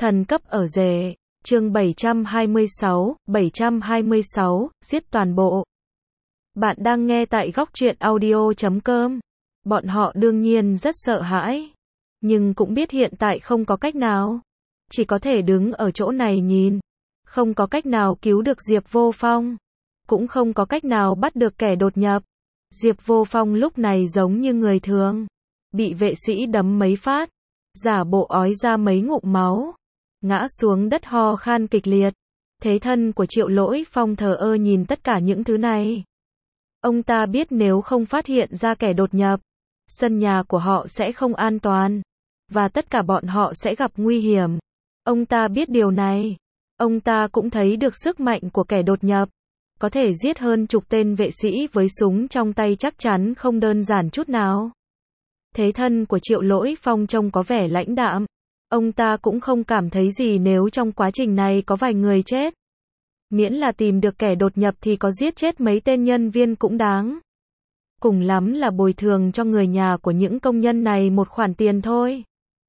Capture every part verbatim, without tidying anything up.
Thần cấp ở rể, chương bảy trăm hai mươi sáu, bảy trăm hai mươi sáu, giết toàn bộ. Bạn đang nghe tại góc truyện audio chấm com. Bọn họ đương nhiên rất sợ hãi, nhưng cũng biết hiện tại không có cách nào. Chỉ có thể đứng ở chỗ này nhìn. Không có cách nào cứu được Diệp Vô Phong. Cũng không có cách nào bắt được kẻ đột nhập. Diệp Vô Phong lúc này giống như người thường. Bị vệ sĩ đấm mấy phát. Giả bộ ói ra mấy ngụm máu. Ngã xuống đất ho khan kịch liệt. Thế thân của Triệu Lỗi Phong thờ ơ nhìn tất cả những thứ này. Ông ta biết nếu không phát hiện ra kẻ đột nhập, sân nhà của họ sẽ không an toàn. Và tất cả bọn họ sẽ gặp nguy hiểm. Ông ta biết điều này. Ông ta cũng thấy được sức mạnh của kẻ đột nhập. Có thể giết hơn chục tên vệ sĩ với súng trong tay chắc chắn không đơn giản chút nào. Thế thân của Triệu Lỗi Phong trông có vẻ lãnh đạm. Ông ta cũng không cảm thấy gì nếu trong quá trình này có vài người chết. Miễn là tìm được kẻ đột nhập thì có giết chết mấy tên nhân viên cũng đáng. Cùng lắm là bồi thường cho người nhà của những công nhân này một khoản tiền thôi.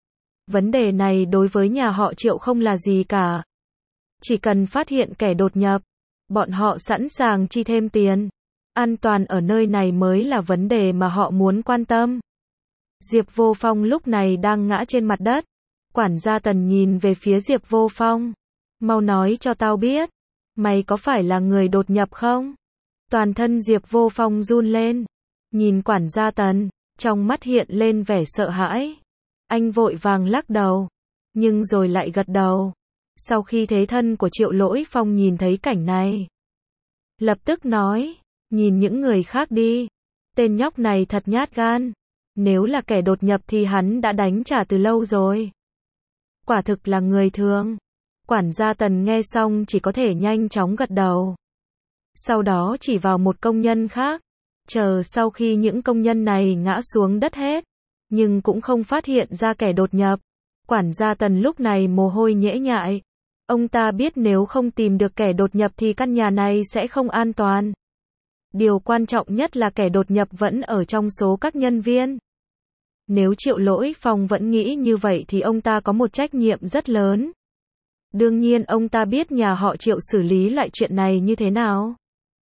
Vấn đề này đối với nhà họ Triệu không là gì cả. Chỉ cần phát hiện kẻ đột nhập, bọn họ sẵn sàng chi thêm tiền. An toàn ở nơi này mới là vấn đề mà họ muốn quan tâm. Diệp Vô Phong lúc này đang ngã trên mặt đất. Quản gia Tần nhìn về phía Diệp Vô Phong. Mau nói cho tao biết. Mày có phải là người đột nhập không? Toàn thân Diệp Vô Phong run lên. Nhìn quản gia Tần, trong mắt hiện lên vẻ sợ hãi. Anh vội vàng lắc đầu. Nhưng rồi lại gật đầu. Sau khi thế thân của Triệu Lỗi Phong nhìn thấy cảnh này, lập tức nói, nhìn những người khác đi. Tên nhóc này thật nhát gan. Nếu là kẻ đột nhập thì hắn đã đánh trả từ lâu rồi. Quả thực là người thường. Quản gia Tần nghe xong chỉ có thể nhanh chóng gật đầu. Sau đó chỉ vào một công nhân khác. Chờ sau khi những công nhân này ngã xuống đất hết, nhưng cũng không phát hiện ra kẻ đột nhập. Quản gia Tần lúc này mồ hôi nhễ nhại. Ông ta biết nếu không tìm được kẻ đột nhập thì căn nhà này sẽ không an toàn. Điều quan trọng nhất là kẻ đột nhập vẫn ở trong số các nhân viên. Nếu Triệu Lỗi Phong vẫn nghĩ như vậy thì ông ta có một trách nhiệm rất lớn. Đương nhiên ông ta biết nhà họ Triệu xử lý loại chuyện này như thế nào.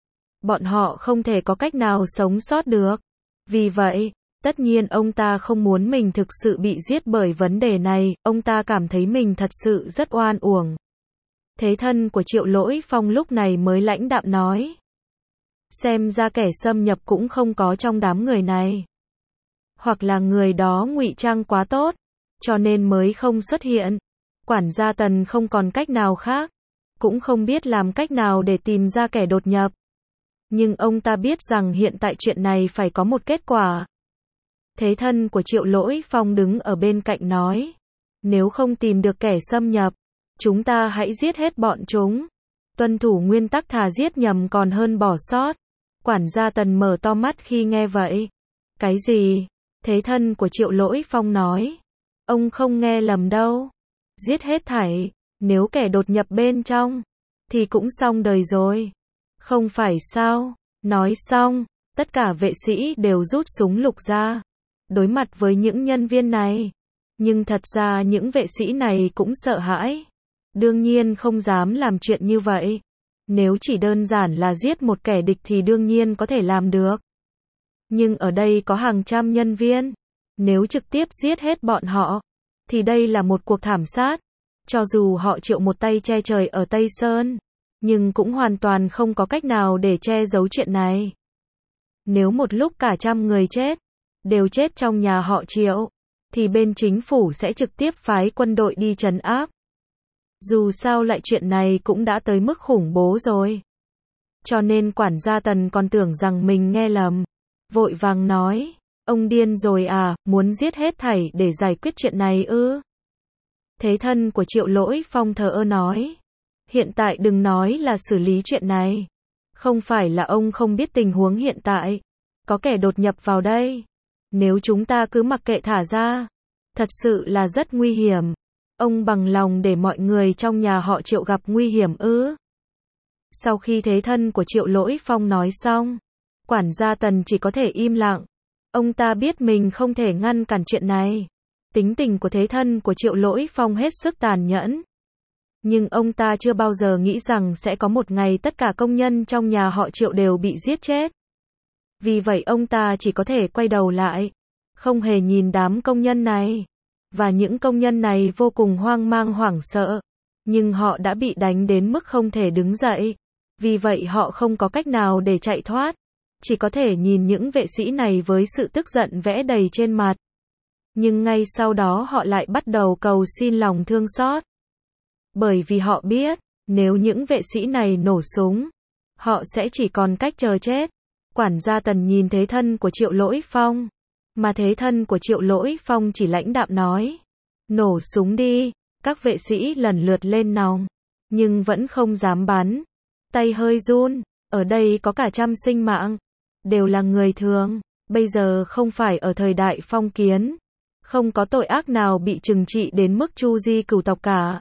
Bọn họ không thể có cách nào sống sót được. Vì vậy, tất nhiên ông ta không muốn mình thực sự bị giết bởi vấn đề này, ông ta cảm thấy mình thật sự rất oan uổng. Thế thân của Triệu Lỗi Phong lúc này mới lãnh đạm nói. Xem ra kẻ xâm nhập cũng không có trong đám người này. Hoặc là người đó ngụy trang quá tốt, cho nên mới không xuất hiện. Quản gia Tần không còn cách nào khác, cũng không biết làm cách nào để tìm ra kẻ đột nhập. Nhưng ông ta biết rằng hiện tại chuyện này phải có một kết quả. Thế thân của Triệu Lỗi Phong đứng ở bên cạnh nói. Nếu không tìm được kẻ xâm nhập, chúng ta hãy giết hết bọn chúng. Tuân thủ nguyên tắc thà giết nhầm còn hơn bỏ sót. Quản gia Tần mở to mắt khi nghe vậy. Cái gì? Thế thân của Triệu Lỗi Phong nói. Ông không nghe lầm đâu. Giết hết thảy. Nếu kẻ đột nhập bên trong, thì cũng xong đời rồi. Không phải sao? Nói xong, tất cả vệ sĩ đều rút súng lục ra. Đối mặt với những nhân viên này. Nhưng thật ra những vệ sĩ này cũng sợ hãi. Đương nhiên không dám làm chuyện như vậy. Nếu chỉ đơn giản là giết một kẻ địch thì đương nhiên có thể làm được. Nhưng ở đây có hàng trăm nhân viên. Nếu trực tiếp giết hết bọn họ, thì đây là một cuộc thảm sát. Cho dù họ Triệu một tay che trời ở Tây Sơn, nhưng cũng hoàn toàn không có cách nào để che giấu chuyện này. Nếu một lúc cả trăm người chết, đều chết trong nhà họ Triệu, thì bên chính phủ sẽ trực tiếp phái quân đội đi trấn áp. Dù sao lại chuyện này cũng đã tới mức khủng bố rồi. Cho nên quản gia Tần còn tưởng rằng mình nghe lầm. Vội vàng nói, ông điên rồi à, muốn giết hết thảy để giải quyết chuyện này ư? Thế thân của Triệu Lỗi Phong thờ ơ nói. Hiện tại đừng nói là xử lý chuyện này. Không phải là ông không biết tình huống hiện tại. Có kẻ đột nhập vào đây. Nếu chúng ta cứ mặc kệ thả ra, thật sự là rất nguy hiểm. Ông bằng lòng để mọi người trong nhà họ Triệu gặp nguy hiểm ư? Sau khi thế thân của Triệu Lỗi Phong nói xong, quản gia Tần chỉ có thể im lặng. Ông ta biết mình không thể ngăn cản chuyện này. Tính tình của thế thân của Triệu Lỗi Phong hết sức tàn nhẫn. Nhưng ông ta chưa bao giờ nghĩ rằng sẽ có một ngày tất cả công nhân trong nhà họ Triệu đều bị giết chết. Vì vậy ông ta chỉ có thể quay đầu lại, không hề nhìn đám công nhân này. Và những công nhân này vô cùng hoang mang hoảng sợ. Nhưng họ đã bị đánh đến mức không thể đứng dậy. Vì vậy họ không có cách nào để chạy thoát. Chỉ có thể nhìn những vệ sĩ này với sự tức giận vẽ đầy trên mặt. Nhưng ngay sau đó họ lại bắt đầu cầu xin lòng thương xót. Bởi vì họ biết, nếu những vệ sĩ này nổ súng, họ sẽ chỉ còn cách chờ chết. Quản gia Tần nhìn thế thân của Triệu Lỗi Phong. Mà thế thân của Triệu Lỗi Phong chỉ lãnh đạm nói. Nổ súng đi. Các vệ sĩ lần lượt lên nòng. Nhưng vẫn không dám bắn. Tay hơi run. Ở đây có cả trăm sinh mạng. Đều là người thường. Bây giờ không phải ở thời đại phong kiến. Không có tội ác nào bị trừng trị đến mức chu di cửu tộc cả.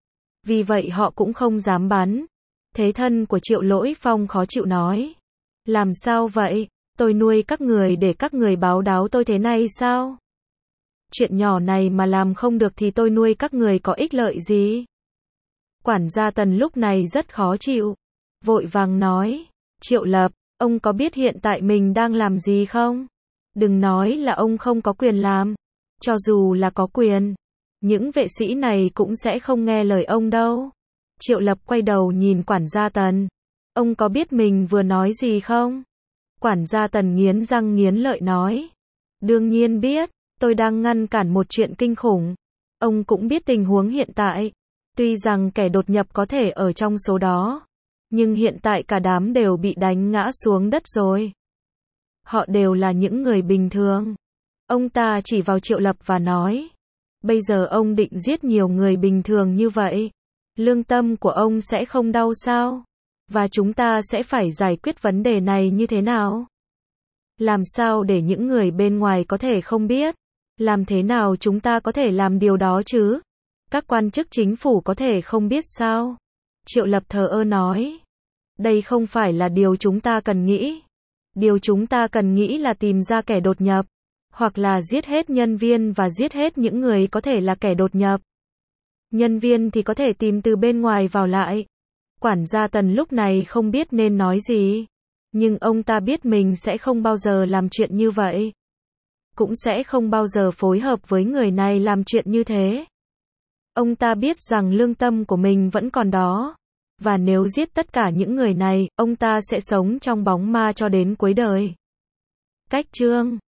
Vì vậy họ cũng không dám bắn. Thế thân của Triệu Lỗi Phong khó chịu nói. Làm sao vậy? Tôi nuôi các người để các người báo đáo tôi thế này sao? Chuyện nhỏ này mà làm không được thì tôi nuôi các người có ích lợi gì? Quản gia Tần lúc này rất khó chịu. Vội vàng nói. Triệu Lập, ông có biết hiện tại mình đang làm gì không? Đừng nói là ông không có quyền làm. Cho dù là có quyền, những vệ sĩ này cũng sẽ không nghe lời ông đâu. Triệu Lập quay đầu nhìn quản gia Tần. Ông có biết mình vừa nói gì không? Quản gia Tần nghiến răng nghiến lợi nói. Đương nhiên biết, tôi đang ngăn cản một chuyện kinh khủng. Ông cũng biết tình huống hiện tại. Tuy rằng kẻ đột nhập có thể ở trong số đó. Nhưng hiện tại cả đám đều bị đánh ngã xuống đất rồi. Họ đều là những người bình thường. Ông ta chỉ vào Triệu Lập và nói. Bây giờ ông định giết nhiều người bình thường như vậy. Lương tâm của ông sẽ không đau sao? Và chúng ta sẽ phải giải quyết vấn đề này như thế nào? Làm sao để những người bên ngoài có thể không biết? Làm thế nào chúng ta có thể làm điều đó chứ? Các quan chức chính phủ có thể không biết sao? Triệu Lập thờ ơ nói. Đây không phải là điều chúng ta cần nghĩ. Điều chúng ta cần nghĩ là tìm ra kẻ đột nhập. Hoặc là giết hết nhân viên và giết hết những người có thể là kẻ đột nhập. Nhân viên thì có thể tìm từ bên ngoài vào lại. Quản gia Tần lúc này không biết nên nói gì. Nhưng ông ta biết mình sẽ không bao giờ làm chuyện như vậy. Cũng sẽ không bao giờ phối hợp với người này làm chuyện như thế. Ông ta biết rằng lương tâm của mình vẫn còn đó. Và nếu giết tất cả những người này, ông ta sẽ sống trong bóng ma cho đến cuối đời. Cách chương